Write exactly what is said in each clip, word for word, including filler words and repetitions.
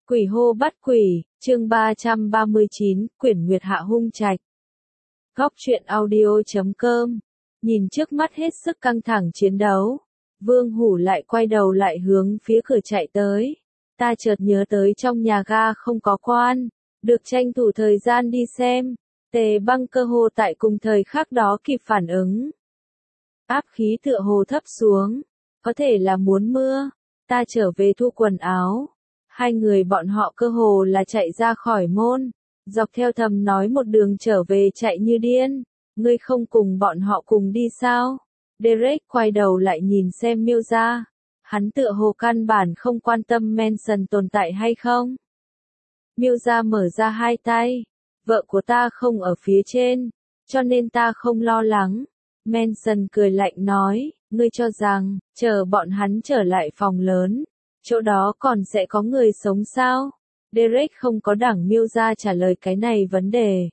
Quỷ hô bắt quỷ, chương ba trăm ba mươi chín, quyển Nguyệt Hạ hung trạch. Góc truyện audio chấm com. Nhìn trước mắt hết sức căng thẳng chiến đấu, Vương Hủ lại quay đầu lại hướng phía cửa chạy tới. Ta chợt nhớ tới trong nhà ga không có quan, được tranh thủ thời gian đi xem. Tề Băng cơ hồ tại cùng thời khắc đó kịp phản ứng. Áp khí tựa hồ thấp xuống, có thể là muốn mưa. Ta trở về thu quần áo. Hai người bọn họ cơ hồ là chạy ra khỏi môn, dọc theo thầm nói một đường trở về chạy như điên. Ngươi không cùng bọn họ cùng đi sao? Derek quay đầu lại nhìn xem Miêu gia. Hắn tựa hồ căn bản không quan tâm Manson tồn tại hay không. Miêu gia mở ra hai tay. Vợ của ta không ở phía trên, cho nên ta không lo lắng. Manson cười lạnh nói, ngươi cho rằng, chờ bọn hắn trở lại phòng lớn, chỗ đó còn sẽ có người sống sao? Derek không có đảng Miêu gia trả lời cái này vấn đề.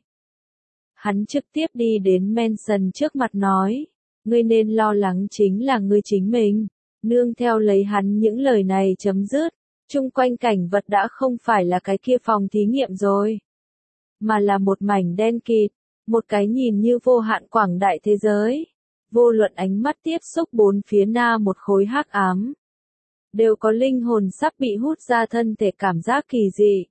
Hắn trực tiếp đi đến Manson trước mặt nói, ngươi nên lo lắng chính là ngươi chính mình. Nương theo lấy hắn những lời này chấm dứt, chung quanh cảnh vật đã không phải là cái kia phòng thí nghiệm rồi, mà là một mảnh đen kịt, một cái nhìn như vô hạn quảng đại thế giới. Vô luận ánh mắt tiếp xúc bốn phía na một khối hắc ám, đều có linh hồn sắp bị hút ra thân thể cảm giác kỳ dị.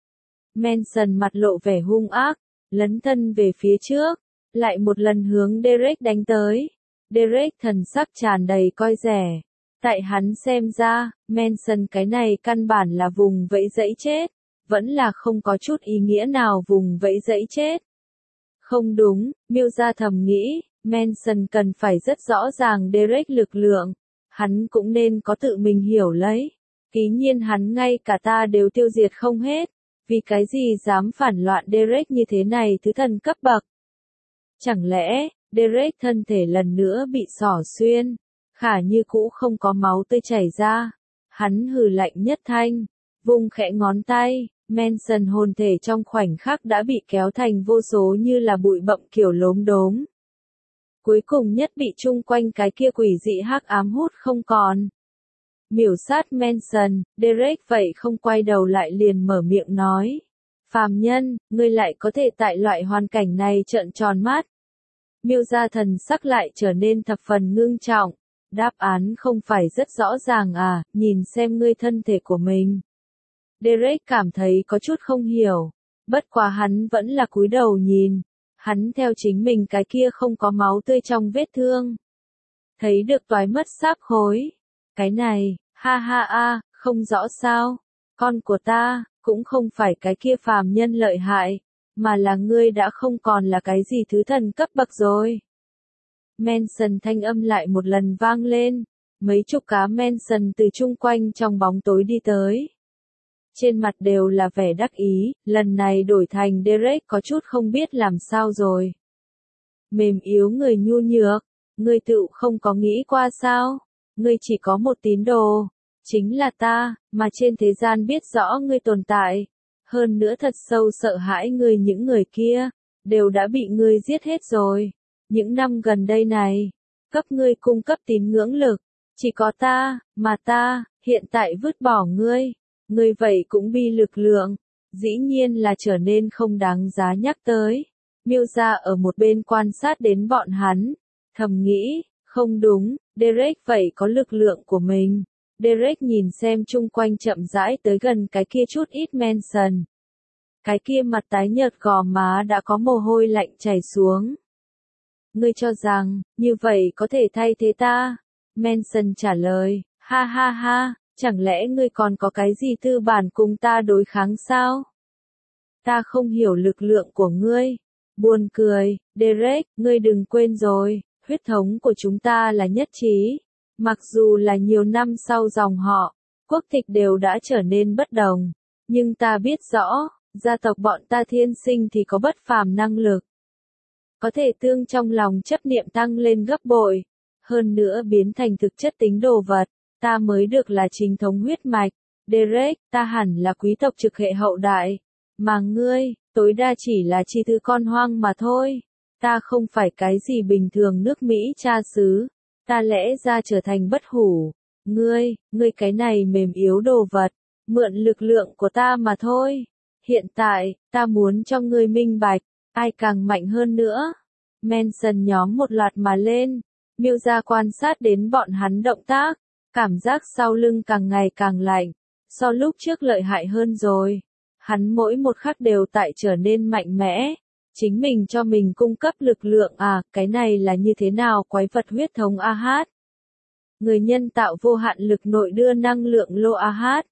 Manson mặt lộ vẻ hung ác, lấn thân về phía trước, lại một lần hướng Derek đánh tới. Derek thần sắc tràn đầy coi rẻ. Tại hắn xem ra, Manson cái này căn bản là vùng vẫy dẫy chết, vẫn là không có chút ý nghĩa nào vùng vẫy dẫy chết. Không đúng, Miêu gia thầm nghĩ, Manson cần phải rất rõ ràng Derek lực lượng, hắn cũng nên có tự mình hiểu lấy. Ký nhiên hắn ngay cả ta đều tiêu diệt không hết, vì cái gì dám phản loạn Derek như thế này thứ thần cấp bậc. Chẳng lẽ, Derek thân thể lần nữa bị xỏ xuyên, khả như cũ không có máu tươi chảy ra. Hắn hừ lạnh nhất thanh, vung khẽ ngón tay, Manson hồn thể trong khoảnh khắc đã bị kéo thành vô số như là bụi bặm kiểu lốm đốm. Cuối cùng nhất bị chung quanh cái kia quỷ dị hắc ám hút không còn. Miểu sát Manson, Derek vậy không quay đầu lại liền mở miệng nói. Phàm nhân, ngươi lại có thể tại loại hoàn cảnh này trợn tròn mắt. Miêu gia thần sắc lại trở nên thập phần ngưng trọng. Đáp án không phải rất rõ ràng à, nhìn xem ngươi thân thể của mình. Derek cảm thấy có chút không hiểu, bất quá hắn vẫn là cúi đầu nhìn. Hắn theo chính mình cái kia không có máu tươi trong vết thương. Thấy được toái mất sáp khối. Cái này, ha ha a, không rõ sao. Con của ta, cũng không phải cái kia phàm nhân lợi hại, mà là ngươi đã không còn là cái gì thứ thần cấp bậc rồi. Manson thanh âm lại một lần vang lên. Mấy chục cá Manson từ chung quanh trong bóng tối đi tới. Trên mặt đều là vẻ đắc ý, lần này đổi thành Derek có chút không biết làm sao rồi. Mềm yếu người nhu nhược, ngươi tự không có nghĩ qua sao, ngươi chỉ có một tín đồ, chính là ta, mà trên thế gian biết rõ ngươi tồn tại, hơn nữa thật sâu sợ hãi ngươi những người kia, đều đã bị ngươi giết hết rồi. Những năm gần đây này, cấp ngươi cung cấp tín ngưỡng lực, chỉ có ta, mà ta, hiện tại vứt bỏ ngươi. Ngươi vậy cũng bi lực lượng, dĩ nhiên là trở nên không đáng giá nhắc tới. Miêu gia ở một bên quan sát đến bọn hắn, thầm nghĩ, không đúng, Derek vậy có lực lượng của mình. Derek nhìn xem chung quanh chậm rãi tới gần cái kia chút ít Manson. Cái kia mặt tái nhợt gò má đã có mồ hôi lạnh chảy xuống. Ngươi cho rằng, như vậy có thể thay thế ta? Manson trả lời, ha ha ha. Chẳng lẽ ngươi còn có cái gì tư bản cùng ta đối kháng sao? Ta không hiểu lực lượng của ngươi. Buồn cười, Derek, ngươi đừng quên rồi, huyết thống của chúng ta là nhất trí. Mặc dù là nhiều năm sau dòng họ, quốc tịch đều đã trở nên bất đồng. Nhưng ta biết rõ, gia tộc bọn ta thiên sinh thì có bất phàm năng lực. Có thể tương trong lòng chấp niệm tăng lên gấp bội. Hơn nữa biến thành thực chất tính đồ vật. Ta mới được là chính thống huyết mạch. Derek, ta hẳn là quý tộc trực hệ hậu đại. Mà ngươi, tối đa chỉ là chi thứ con hoang mà thôi. Ta không phải cái gì bình thường nước Mỹ cha xứ. Ta lẽ ra trở thành bất hủ. Ngươi, ngươi cái này mềm yếu đồ vật. mượn lực lượng của ta mà thôi. Hiện tại, ta muốn cho ngươi minh bạch, ai càng mạnh hơn nữa. Manson nhóm một loạt mà lên, miêu ra quan sát đến bọn hắn động tác, cảm giác sau lưng càng ngày càng lạnh, so lúc trước lợi hại hơn rồi. Hắn mỗi một khắc đều tại trở nên mạnh mẽ, chính mình cho mình cung cấp lực lượng à, cái này là như thế nào quái vật huyết thống a hát. Người nhân tạo vô hạn lực nội đưa năng lượng lô a hát.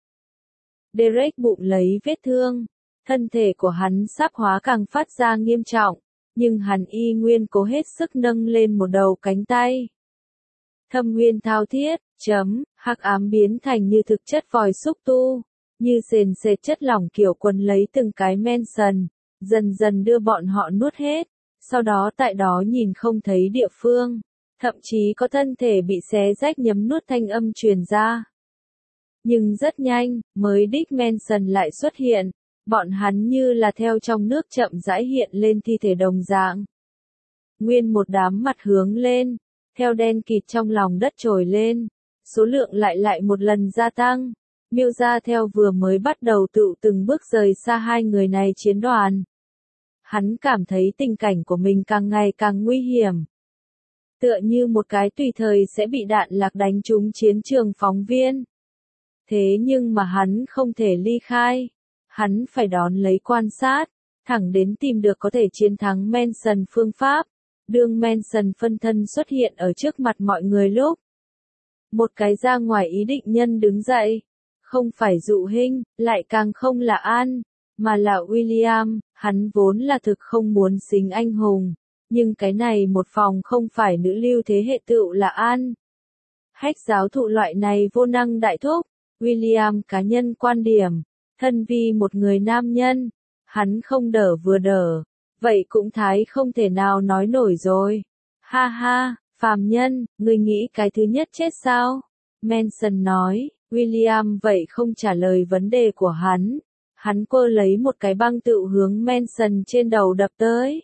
Derek bụng lấy vết thương, thân thể của hắn sắp hóa càng phát ra nghiêm trọng, nhưng hắn y nguyên cố hết sức nâng lên một đầu cánh tay. Thâm nguyên thao thiết, chấm, hắc ám biến thành như thực chất vòi xúc tu, như sền sệt chất lỏng kiểu quấn lấy từng cái Manson, dần dần đưa bọn họ nuốt hết, sau đó tại đó nhìn không thấy địa phương, thậm chí có thân thể bị xé rách nhấm nuốt thanh âm truyền ra. Nhưng rất nhanh, mới đích Manson lại xuất hiện, bọn hắn như là theo trong nước chậm rãi hiện lên thi thể đồng dạng. Nguyên một đám mặt hướng lên, theo đen kịt trong lòng đất trồi lên, số lượng lại lại một lần gia tăng. Miêu ra theo vừa mới bắt đầu tự từng bước rời xa hai người này chiến đoàn. Hắn cảm thấy tình cảnh của mình càng ngày càng nguy hiểm. Tựa như một cái tùy thời sẽ bị đạn lạc đánh trúng chiến trường phóng viên. Thế nhưng mà hắn không thể ly khai. Hắn phải đón lấy quan sát, thẳng đến tìm được có thể chiến thắng Manson phương pháp. Đương Manson phân thân xuất hiện ở trước mặt mọi người lúc. Một cái ra ngoài ý định nhân đứng dậy. Không phải Dụ Hinh, lại càng không là An, mà là William, hắn vốn là thực không muốn xính anh hùng, nhưng cái này một phòng không phải nữ lưu thế hệ tựu là An. Hách giáo thụ loại này vô năng đại thúc, William cá nhân quan điểm, thân vi một người nam nhân, hắn không đỡ vừa đỡ, vậy cũng thái không thể nào nói nổi rồi. Ha ha, phàm nhân, ngươi nghĩ cái thứ nhất chết sao? Manson nói. William vậy không trả lời vấn đề của hắn. Hắn quơ lấy một cái băng tựu hướng Manson trên đầu đập tới.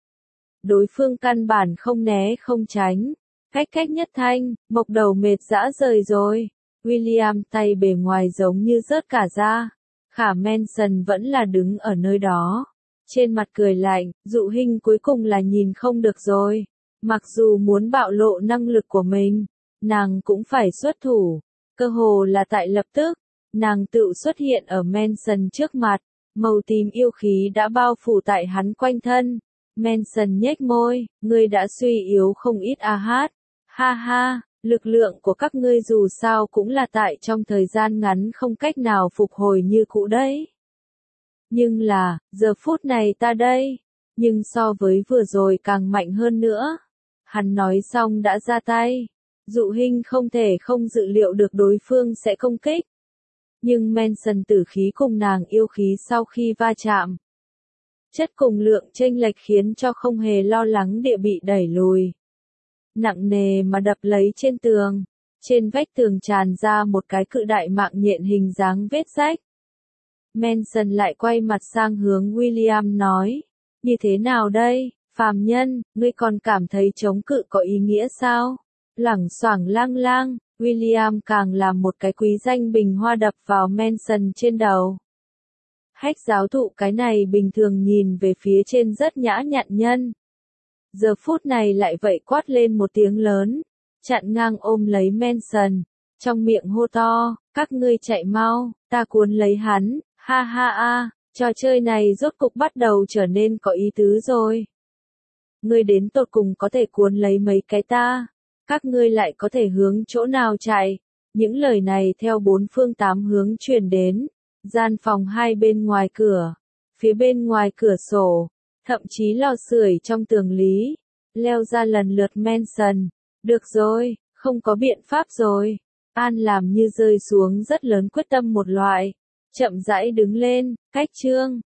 Đối phương căn bản không né không tránh. Cách cách nhất thanh, mộc đầu mệt dã rời rồi. William tay bề ngoài giống như rớt cả ra. Khả Manson vẫn là đứng ở nơi đó. Trên mặt cười lạnh, Dụ Hinh cuối cùng là nhìn không được rồi. Mặc dù muốn bạo lộ năng lực của mình, nàng cũng phải xuất thủ. Cơ hồ là tại lập tức, nàng tự xuất hiện ở Manson trước mặt, màu tím yêu khí đã bao phủ tại hắn quanh thân. Manson nhếch môi, ngươi đã suy yếu không ít a hát. Ha ha, lực lượng của các ngươi dù sao cũng là tại trong thời gian ngắn không cách nào phục hồi như cũ đấy. Nhưng là, giờ phút này ta đây, nhưng so với vừa rồi càng mạnh hơn nữa. Hắn nói xong đã ra tay. Dụ Hinh không thể không dự liệu được đối phương sẽ công kích. Nhưng Manson tử khí cùng nàng yêu khí sau khi va chạm. Chất cùng lượng chênh lệch khiến cho không hề lo lắng địa bị đẩy lùi. Nặng nề mà đập lấy trên tường. Trên vách tường tràn ra một cái cự đại mạng nhện hình dáng vết rách. Manson lại quay mặt sang hướng William nói. Như thế nào đây, phàm nhân, ngươi còn cảm thấy chống cự có ý nghĩa sao? Lẳng xoảng lang lang, William càng làm một cái quý danh bình hoa đập vào Manson trên đầu. Hách giáo thụ cái này bình thường nhìn về phía trên rất nhã nhặn nhân. Giờ phút này lại vậy quát lên một tiếng lớn, chặn ngang ôm lấy Manson, trong miệng hô to, các ngươi chạy mau, ta cuốn lấy hắn, ha ha a, trò chơi này rốt cục bắt đầu trở nên có ý tứ rồi. Ngươi đến tột cùng có thể cuốn lấy mấy cái ta? Các ngươi lại có thể hướng chỗ nào chạy? Những lời này theo bốn phương tám hướng truyền đến. Gian phòng hai bên ngoài cửa, phía bên ngoài cửa sổ, thậm chí lò sưởi trong tường lý, leo ra lần lượt Manson. Được rồi, không có biện pháp rồi. An làm như rơi xuống rất lớn quyết tâm một loại. Chậm rãi đứng lên, cách chương.